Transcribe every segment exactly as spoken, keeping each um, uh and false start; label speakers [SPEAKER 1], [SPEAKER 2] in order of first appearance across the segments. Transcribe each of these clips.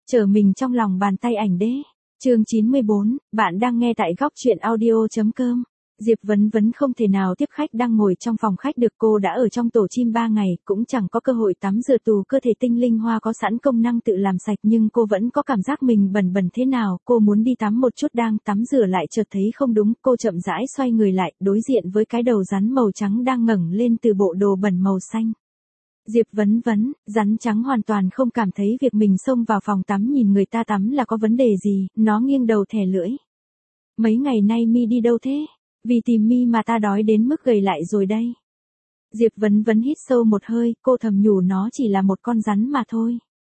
[SPEAKER 1] Trở mình trong lòng bàn tay ảnh đế. Chương chín mươi bốn, bạn đang nghe tại góc truyện audio.com. Diệp Vấn Vấn không thể nào tiếp khách đang ngồi trong phòng khách được, cô đã ở trong tổ chim ba ngày, cũng chẳng có cơ hội tắm rửa, tù cơ thể tinh linh hoa có sẵn công năng tự làm sạch, nhưng cô vẫn có cảm giác mình bẩn bẩn thế nào, cô muốn đi tắm một chút, đang tắm rửa lại chợt thấy không đúng, cô chậm rãi xoay người lại, đối diện với cái đầu rắn màu trắng đang ngẩng lên từ bộ đồ bẩn màu xanh. Diệp Vấn Vấn, rắn trắng hoàn toàn không cảm thấy việc mình xông vào phòng tắm nhìn người ta tắm là có vấn đề gì, nó nghiêng đầu thè lưỡi. Mấy ngày nay mi đi đâu thế? Vì tìm mi mà ta đói đến mức gầy lại rồi đây. Diệp Vấn Vấn hít sâu một hơi, cô thầm nhủ nó chỉ là một con rắn mà thôi.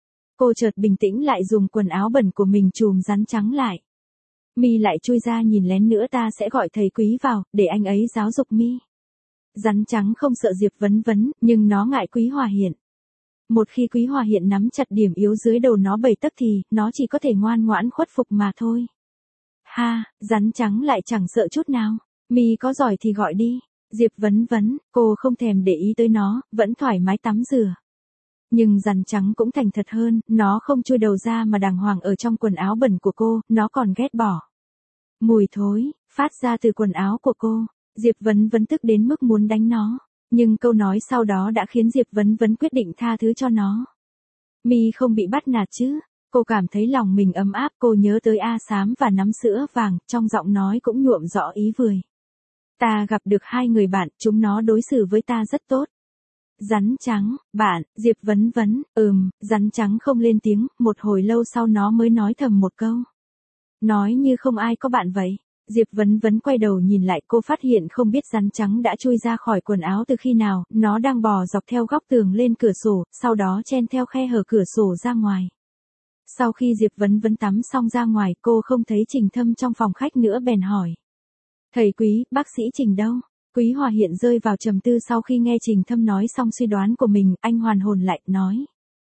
[SPEAKER 1] Cô chợt bình tĩnh lại, dùng quần áo bẩn của mình chùm rắn trắng lại. Mi lại chui ra nhìn lén nữa, ta sẽ gọi thầy Quý vào, để anh ấy giáo dục mi. Rắn trắng không sợ Diệp Vấn Vấn, nhưng nó ngại Quý Hòa Hiện. Một khi Quý Hòa Hiện nắm chặt điểm yếu dưới đầu nó bảy tấc thì, nó chỉ có thể ngoan ngoãn khuất phục mà thôi. Ha, rắn trắng lại chẳng sợ chút nào. Mi có giỏi thì gọi đi. Diệp Vấn Vấn, cô không thèm để ý tới nó, vẫn thoải mái tắm rửa. Nhưng rắn trắng cũng thành thật hơn, nó không chui đầu ra mà đàng hoàng ở trong quần áo bẩn của cô, nó còn ghét bỏ mùi thối phát ra từ quần áo của cô. Diệp Vấn Vấn tức đến mức muốn đánh nó, nhưng câu nói sau đó đã khiến Diệp Vấn Vấn quyết định tha thứ cho nó. Mi không bị bắt nạt chứ? Cô cảm thấy lòng mình ấm áp, cô nhớ tới A Xám và nắm sữa vàng, trong giọng nói cũng nhuộm rõ ý vui. Ta gặp được hai người bạn, chúng nó đối xử với ta rất tốt. Rắn trắng, bạn, Diệp Vấn Vấn, ừm, rắn trắng không lên tiếng, một hồi lâu sau nó mới nói thầm một câu. Nói như không ai có bạn vậy. Diệp Vấn Vấn quay đầu nhìn lại, cô phát hiện không biết rắn trắng đã chui ra khỏi quần áo từ khi nào, nó đang bò dọc theo góc tường lên cửa sổ, sau đó chen theo khe hở cửa sổ ra ngoài. Sau khi Diệp Vấn Vấn tắm xong ra ngoài, cô không thấy Trình Thâm trong phòng khách nữa bèn hỏi. Thầy Quý, bác sĩ Trình đâu? Quý Hòa Hiện rơi vào trầm tư sau khi nghe Trình Thâm nói xong suy đoán của mình, anh hoàn hồn lại, nói.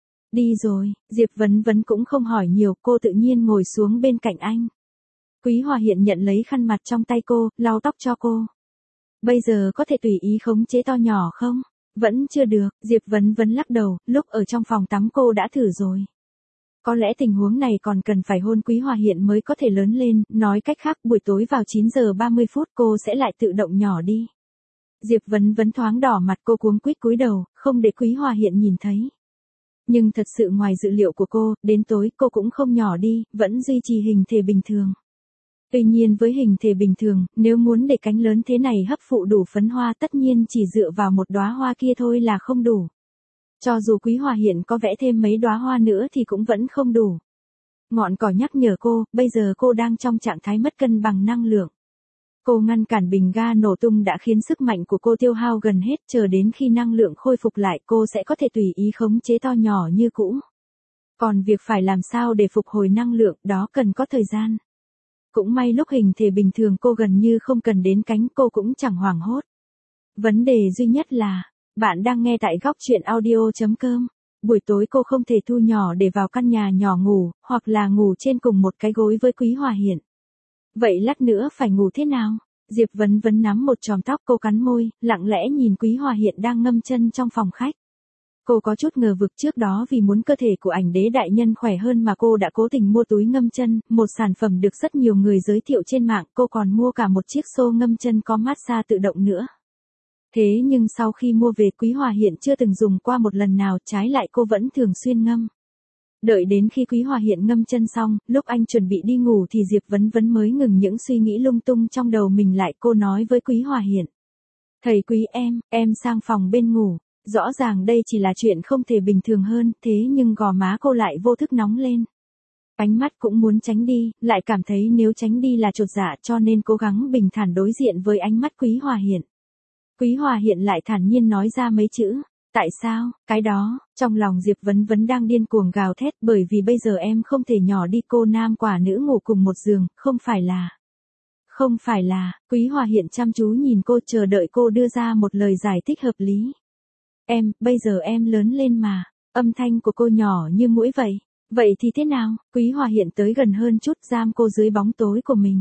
[SPEAKER 1] Đi rồi. Diệp Vấn Vấn cũng không hỏi nhiều, cô tự nhiên ngồi xuống bên cạnh anh. Quý Hòa Hiện nhận lấy khăn mặt trong tay cô, lau tóc cho cô. Bây giờ có thể tùy ý khống chế to nhỏ không? Vẫn chưa được, Diệp Vấn Vấn lắc đầu, lúc ở trong phòng tắm cô đã thử rồi. Có lẽ tình huống này còn cần phải hôn Quý Hòa Hiện mới có thể lớn lên, nói cách khác buổi tối vào chín giờ ba mươi phút cô sẽ lại tự động nhỏ đi. Diệp Vấn Vấn thoáng đỏ mặt, cô cuống quýt cúi đầu, không để Quý Hòa Hiện nhìn thấy. Nhưng thật sự ngoài dự liệu của cô, đến tối cô cũng không nhỏ đi, vẫn duy trì hình thể bình thường. Tuy nhiên với hình thể bình thường, nếu muốn để cánh lớn thế này hấp phụ đủ phấn hoa, tất nhiên chỉ dựa vào một đóa hoa kia thôi là không đủ. Cho dù Quý Hòa Hiện có vẽ thêm mấy đóa hoa nữa thì cũng vẫn không đủ. Ngọn cỏ nhắc nhở cô, bây giờ cô đang trong trạng thái mất cân bằng năng lượng. Cô ngăn cản bình ga nổ tung đã khiến sức mạnh của cô tiêu hao gần hết, chờ đến khi năng lượng khôi phục lại cô sẽ có thể tùy ý khống chế to nhỏ như cũ. Còn việc phải làm sao để phục hồi năng lượng đó cần có thời gian. Cũng may lúc hình thể bình thường cô gần như không cần đến cánh, cô cũng chẳng hoảng hốt. Vấn đề duy nhất là, bạn đang nghe tại góc truyện audio.com. Buổi tối cô không thể thu nhỏ để vào căn nhà nhỏ ngủ, hoặc là ngủ trên cùng một cái gối với Quý Hòa Hiện. Vậy lát nữa phải ngủ thế nào? Diệp Vấn Vấn nắm một chòm tóc, cô cắn môi, lặng lẽ nhìn Quý Hòa Hiện đang ngâm chân trong phòng khách. Cô có chút ngờ vực, trước đó vì muốn cơ thể của ảnh đế đại nhân khỏe hơn mà cô đã cố tình mua túi ngâm chân, một sản phẩm được rất nhiều người giới thiệu trên mạng, cô còn mua cả một chiếc xô ngâm chân có massage tự động nữa. Thế nhưng sau khi mua về, Quý Hòa Hiện chưa từng dùng qua một lần nào, trái lại cô vẫn thường xuyên ngâm. Đợi đến khi Quý Hòa Hiện ngâm chân xong, lúc anh chuẩn bị đi ngủ thì Diệp Vấn Vấn mới ngừng những suy nghĩ lung tung trong đầu mình lại, cô nói với Quý Hòa Hiện. Thầy Quý em, em sang phòng bên ngủ. Rõ ràng đây chỉ là chuyện không thể bình thường hơn, thế nhưng gò má cô lại vô thức nóng lên. Ánh mắt cũng muốn tránh đi, lại cảm thấy nếu tránh đi là chột dạ, cho nên cố gắng bình thản đối diện với ánh mắt Quý Hòa Hiện. Quý Hòa Hiện lại thản nhiên nói ra mấy chữ. Tại sao, cái đó, trong lòng Diệp Vấn Vấn đang điên cuồng gào thét, bởi vì bây giờ em không thể nhỏ đi, cô nam quả nữ ngủ cùng một giường, không phải là... Không phải là, Quý Hòa Hiện chăm chú nhìn cô, chờ đợi cô đưa ra một lời giải thích hợp lý. Em, bây giờ em lớn lên mà, âm thanh của cô nhỏ như muỗi vậy. Vậy thì thế nào? Quý Hòa Hiện tới gần hơn chút, giam cô dưới bóng tối của mình.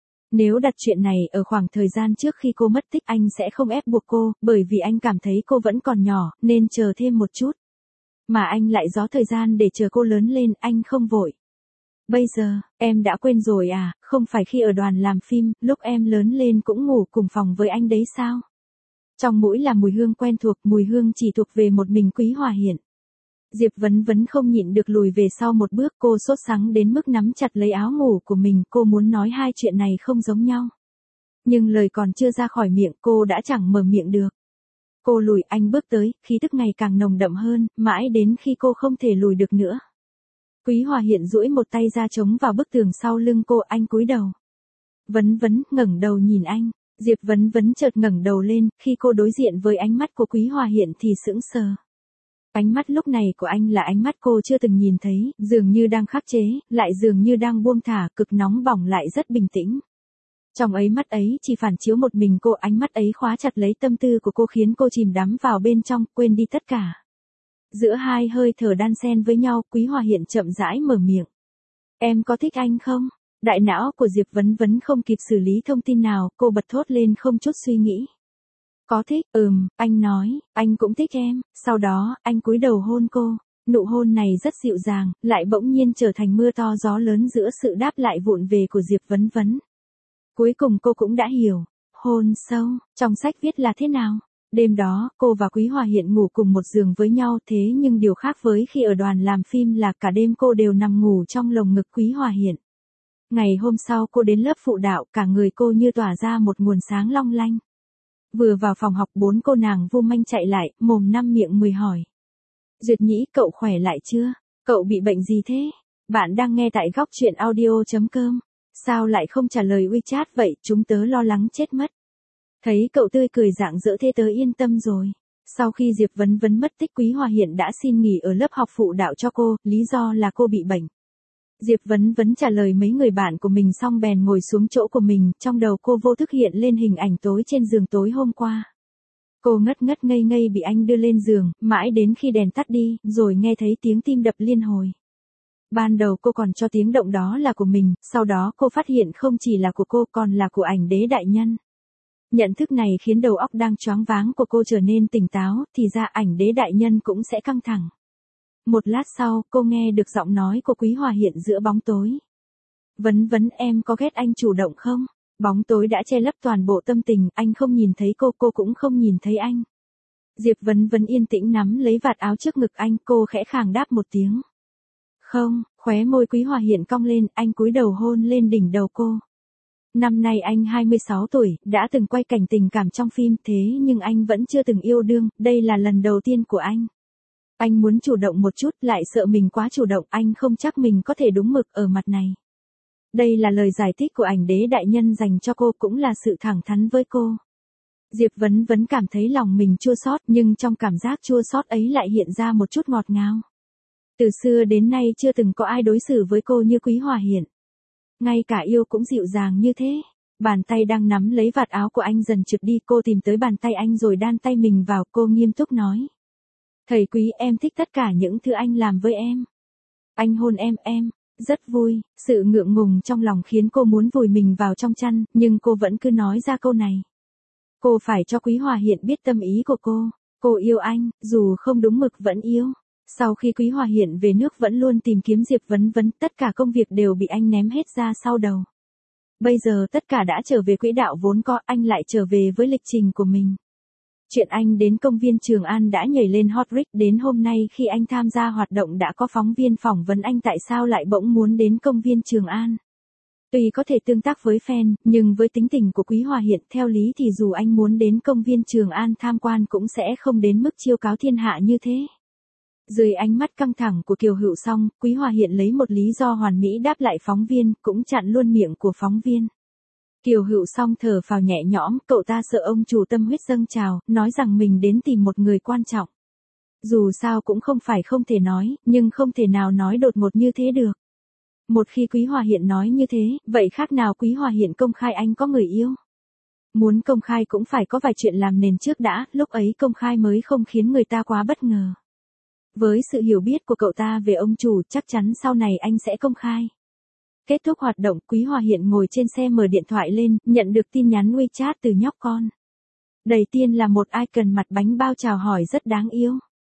[SPEAKER 1] Nếu đặt chuyện này ở khoảng thời gian trước khi cô mất tích, anh sẽ không ép buộc cô, bởi vì anh cảm thấy cô vẫn còn nhỏ, nên chờ thêm một chút. Mà anh lại gió thời gian để chờ cô lớn lên, anh không vội. Bây giờ, em đã quên rồi à, không phải khi ở đoàn làm phim, lúc em lớn lên cũng ngủ cùng phòng với anh đấy sao? Trong mũi là mùi hương quen thuộc, mùi hương chỉ thuộc về một mình Quý Hòa Hiện. Diệp Vấn Vấn không nhịn được lùi về sau một bước, cô sốt sắng đến mức nắm chặt lấy áo ngủ của mình, cô muốn nói hai chuyện này không giống nhau. Nhưng lời còn chưa ra khỏi miệng cô đã chẳng mở miệng được. Cô lùi, anh bước tới, khí tức ngày càng nồng đậm hơn, mãi đến khi cô không thể lùi được nữa. Quý Hòa Hiện duỗi một tay ra chống vào bức tường sau lưng cô, anh cúi đầu. Vấn Vấn ngẩng đầu nhìn anh, Diệp Vấn Vấn chợt ngẩng đầu lên, khi cô đối diện với ánh mắt của Quý Hòa Hiện thì sững sờ. Ánh mắt lúc này của anh là ánh mắt cô chưa từng nhìn thấy, dường như đang khắc chế, lại dường như đang buông thả, cực nóng bỏng lại rất bình tĩnh. Trong ấy mắt ấy chỉ phản chiếu một mình cô, ánh mắt ấy khóa chặt lấy tâm tư của cô khiến cô chìm đắm vào bên trong, quên đi tất cả. Giữa hai hơi thở đan xen với nhau, Quý Hòa Hiện chậm rãi mở miệng. Em có thích anh không? Đại não của Diệp Vấn Vấn không kịp xử lý thông tin nào, cô bật thốt lên không chút suy nghĩ. Có thích, ừm, anh nói, anh cũng thích em, sau đó, anh cúi đầu hôn cô. Nụ hôn này rất dịu dàng, lại bỗng nhiên trở thành mưa to gió lớn giữa sự đáp lại vụng về của Diệp Vấn Vấn. Cuối cùng cô cũng đã hiểu, hôn sâu, trong sách viết là thế nào. Đêm đó, cô và Quý Hòa Hiện ngủ cùng một giường với nhau, thế nhưng điều khác với khi ở đoàn làm phim là cả đêm cô đều nằm ngủ trong lồng ngực Quý Hòa Hiện. Ngày hôm sau cô đến lớp phụ đạo, cả người cô như tỏa ra một nguồn sáng long lanh. Vừa vào phòng học bốn cô nàng vu manh chạy lại, mồm năm miệng mười hỏi. Duyệt Nhĩ, cậu khỏe lại chưa? Cậu bị bệnh gì thế? Bạn đang nghe tại góc truyện audio chấm com. Sao lại không trả lời WeChat vậy, chúng tớ lo lắng chết mất. Thấy cậu tươi cười rạng rỡ thế tớ yên tâm rồi. Sau khi Diệp Vấn Vấn mất tích, Quý Hòa Hiện đã xin nghỉ ở lớp học phụ đạo cho cô, lý do là cô bị bệnh. Diệp Vấn Vấn trả lời mấy người bạn của mình xong bèn ngồi xuống chỗ của mình, trong đầu cô vô thức hiện lên hình ảnh tối trên giường tối hôm qua. Cô ngất ngất ngây ngây bị anh đưa lên giường, mãi đến khi đèn tắt đi, rồi nghe thấy tiếng tim đập liên hồi. Ban đầu cô còn cho tiếng động đó là của mình, sau đó cô phát hiện không chỉ là của cô còn là của ảnh đế đại nhân. Nhận thức này khiến đầu óc đang choáng váng của cô trở nên tỉnh táo, thì ra ảnh đế đại nhân cũng sẽ căng thẳng. Một lát sau, cô nghe được giọng nói của Quý Hòa Hiện giữa bóng tối. Vấn Vấn, em có ghét anh chủ động không? Bóng tối đã che lấp toàn bộ tâm tình, anh không nhìn thấy cô, cô cũng không nhìn thấy anh. Diệp Vấn Vấn yên tĩnh nắm lấy vạt áo trước ngực anh, cô khẽ khàng đáp một tiếng. Không, khóe môi Quý Hòa Hiện cong lên, anh cúi đầu hôn lên đỉnh đầu cô. Năm nay anh hai mươi sáu tuổi, đã từng quay cảnh tình cảm trong phim, thế nhưng anh vẫn chưa từng yêu đương, đây là lần đầu tiên của anh. Anh muốn chủ động một chút, lại sợ mình quá chủ động, anh không chắc mình có thể đúng mực ở mặt này. Đây là lời giải thích của ảnh đế đại nhân dành cho cô, cũng là sự thẳng thắn với cô. Diệp Vấn Vấn cảm thấy lòng mình chua xót, nhưng trong cảm giác chua xót ấy lại hiện ra một chút ngọt ngào. Từ xưa đến nay chưa từng có ai đối xử với cô như Quý Hòa Hiện. Ngay cả yêu cũng dịu dàng như thế. Bàn tay đang nắm lấy vạt áo của anh dần trượt đi, cô tìm tới bàn tay anh rồi đan tay mình vào, cô nghiêm túc nói. Thầy Quý, em thích tất cả những thứ anh làm với em. Anh hôn em, em, rất vui, sự ngượng ngùng trong lòng khiến cô muốn vùi mình vào trong chăn, nhưng cô vẫn cứ nói ra câu này. Cô phải cho Quý Hòa Hiện biết tâm ý của cô, cô yêu anh, dù không đúng mực vẫn yêu. Sau khi Quý Hòa Hiện về nước vẫn luôn tìm kiếm Diệp Vấn Vấn, tất cả công việc đều bị anh ném hết ra sau đầu. Bây giờ tất cả đã trở về quỹ đạo vốn có, anh lại trở về với lịch trình của mình. Chuyện anh đến công viên Trường An đã nhảy lên hot rít, đến hôm nay khi anh tham gia hoạt động đã có phóng viên phỏng vấn anh tại sao lại bỗng muốn đến công viên Trường An. Tuy có thể tương tác với fan, nhưng với tính tình của Quý Hòa Hiện, theo lý thì dù anh muốn đến công viên Trường An tham quan cũng sẽ không đến mức chiêu cáo thiên hạ như thế. Dưới ánh mắt căng thẳng của Kiều Hữu Song, Quý Hòa Hiện lấy một lý do hoàn mỹ đáp lại phóng viên, cũng chặn luôn miệng của phóng viên. Kiều Hữu Song thở phào nhẹ nhõm, cậu ta sợ ông chủ tâm huyết dâng trào, nói rằng mình đến tìm một người quan trọng. Dù sao cũng không phải không thể nói, nhưng không thể nào nói đột ngột như thế được. Một khi Quý Hòa Hiện nói như thế, vậy khác nào Quý Hòa Hiện công khai anh có người yêu. Muốn công khai cũng phải có vài chuyện làm nền trước đã, lúc ấy công khai mới không khiến người ta quá bất ngờ. Với sự hiểu biết của cậu ta về ông chủ, chắc chắn sau này anh sẽ công khai. Kết thúc hoạt động, Quý Hòa Hiện ngồi trên xe mở điện thoại lên, nhận được tin nhắn WeChat từ nhóc con. Đầu tiên là một icon mặt bánh bao chào hỏi rất đáng yêu.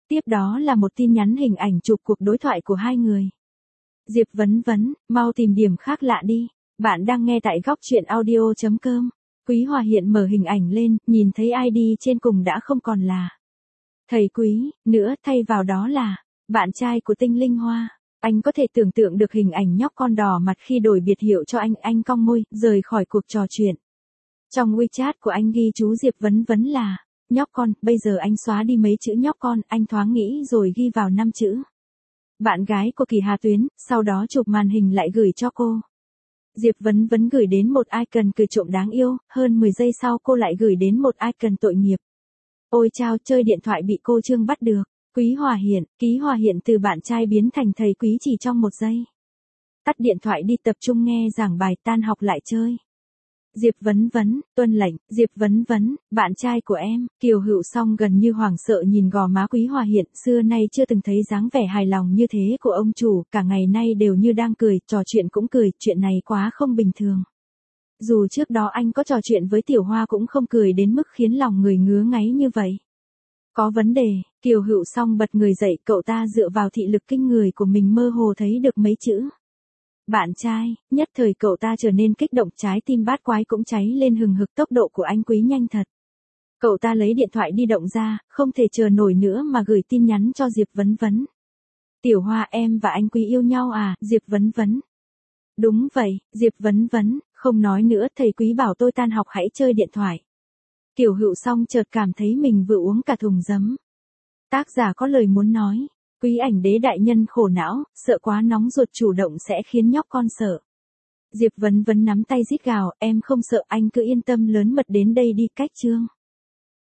[SPEAKER 1] Tiếp đó là một tin nhắn hình ảnh chụp cuộc đối thoại của hai người. Diệp vấn vấn, mau tìm điểm khác lạ đi. Bạn đang nghe tại góc chuyện audio chấm com. Quý Hòa Hiện mở hình ảnh lên, nhìn thấy i đê trên cùng đã không còn là thầy Quý, nữa thay vào đó là bạn trai của Tinh Linh Hoa. Anh có thể tưởng tượng được hình ảnh nhóc con đỏ mặt khi đổi biệt hiệu cho anh, anh cong môi, rời khỏi cuộc trò chuyện. Trong WeChat của anh ghi chú Diệp vấn vấn là nhóc con, bây giờ anh xóa đi mấy chữ nhóc con, anh thoáng nghĩ rồi ghi vào năm chữ bạn gái của Kỳ Hà Tuyến, sau đó chụp màn hình lại gửi cho cô. Diệp vấn vấn gửi đến một icon cười trộm đáng yêu, hơn mười giây sau cô lại gửi đến một icon tội nghiệp. Ôi chao, chơi điện thoại bị cô Trương bắt được. Quý Hòa Hiện, Ký Hòa Hiện từ bạn trai biến thành thầy Quý chỉ trong một giây. Tắt điện thoại đi, tập trung nghe giảng bài, tan học lại chơi. Diệp vấn vấn, tuân lệnh, Diệp vấn vấn, bạn trai của em. Kiều Hữu Song gần như hoảng sợ nhìn gò má Quý Hòa Hiện, xưa nay chưa từng thấy dáng vẻ hài lòng như thế của ông chủ, cả ngày nay đều như đang cười, trò chuyện cũng cười, chuyện này quá không bình thường. Dù trước đó anh có trò chuyện với Tiểu Hoa cũng không cười đến mức khiến lòng người ngứa ngáy như vậy. Có vấn đề, Kiều Hữu Song bật người dậy, cậu ta dựa vào thị lực kinh người của mình mơ hồ thấy được mấy chữ bạn trai, nhất thời cậu ta trở nên kích động, trái tim bát quái cũng cháy lên hừng hực, tốc độ của anh Quý nhanh thật. Cậu ta lấy điện thoại di động ra, không thể chờ nổi nữa mà gửi tin nhắn cho Diệp vấn vấn. Tiểu Hoa, em và anh Quý yêu nhau à? Diệp vấn vấn. Đúng vậy, Diệp vấn vấn, không nói nữa, thầy Quý bảo tôi tan học hãy chơi điện thoại. Kiều Hữu Song chợt cảm thấy mình vừa uống cả thùng giấm. Tác giả có lời muốn nói. Quý ảnh đế đại nhân khổ não, sợ quá nóng ruột chủ động sẽ khiến nhóc con sợ. Diệp vấn vấn nắm tay rít gào, em không sợ, anh cứ yên tâm lớn mật đến đây đi, cách chương.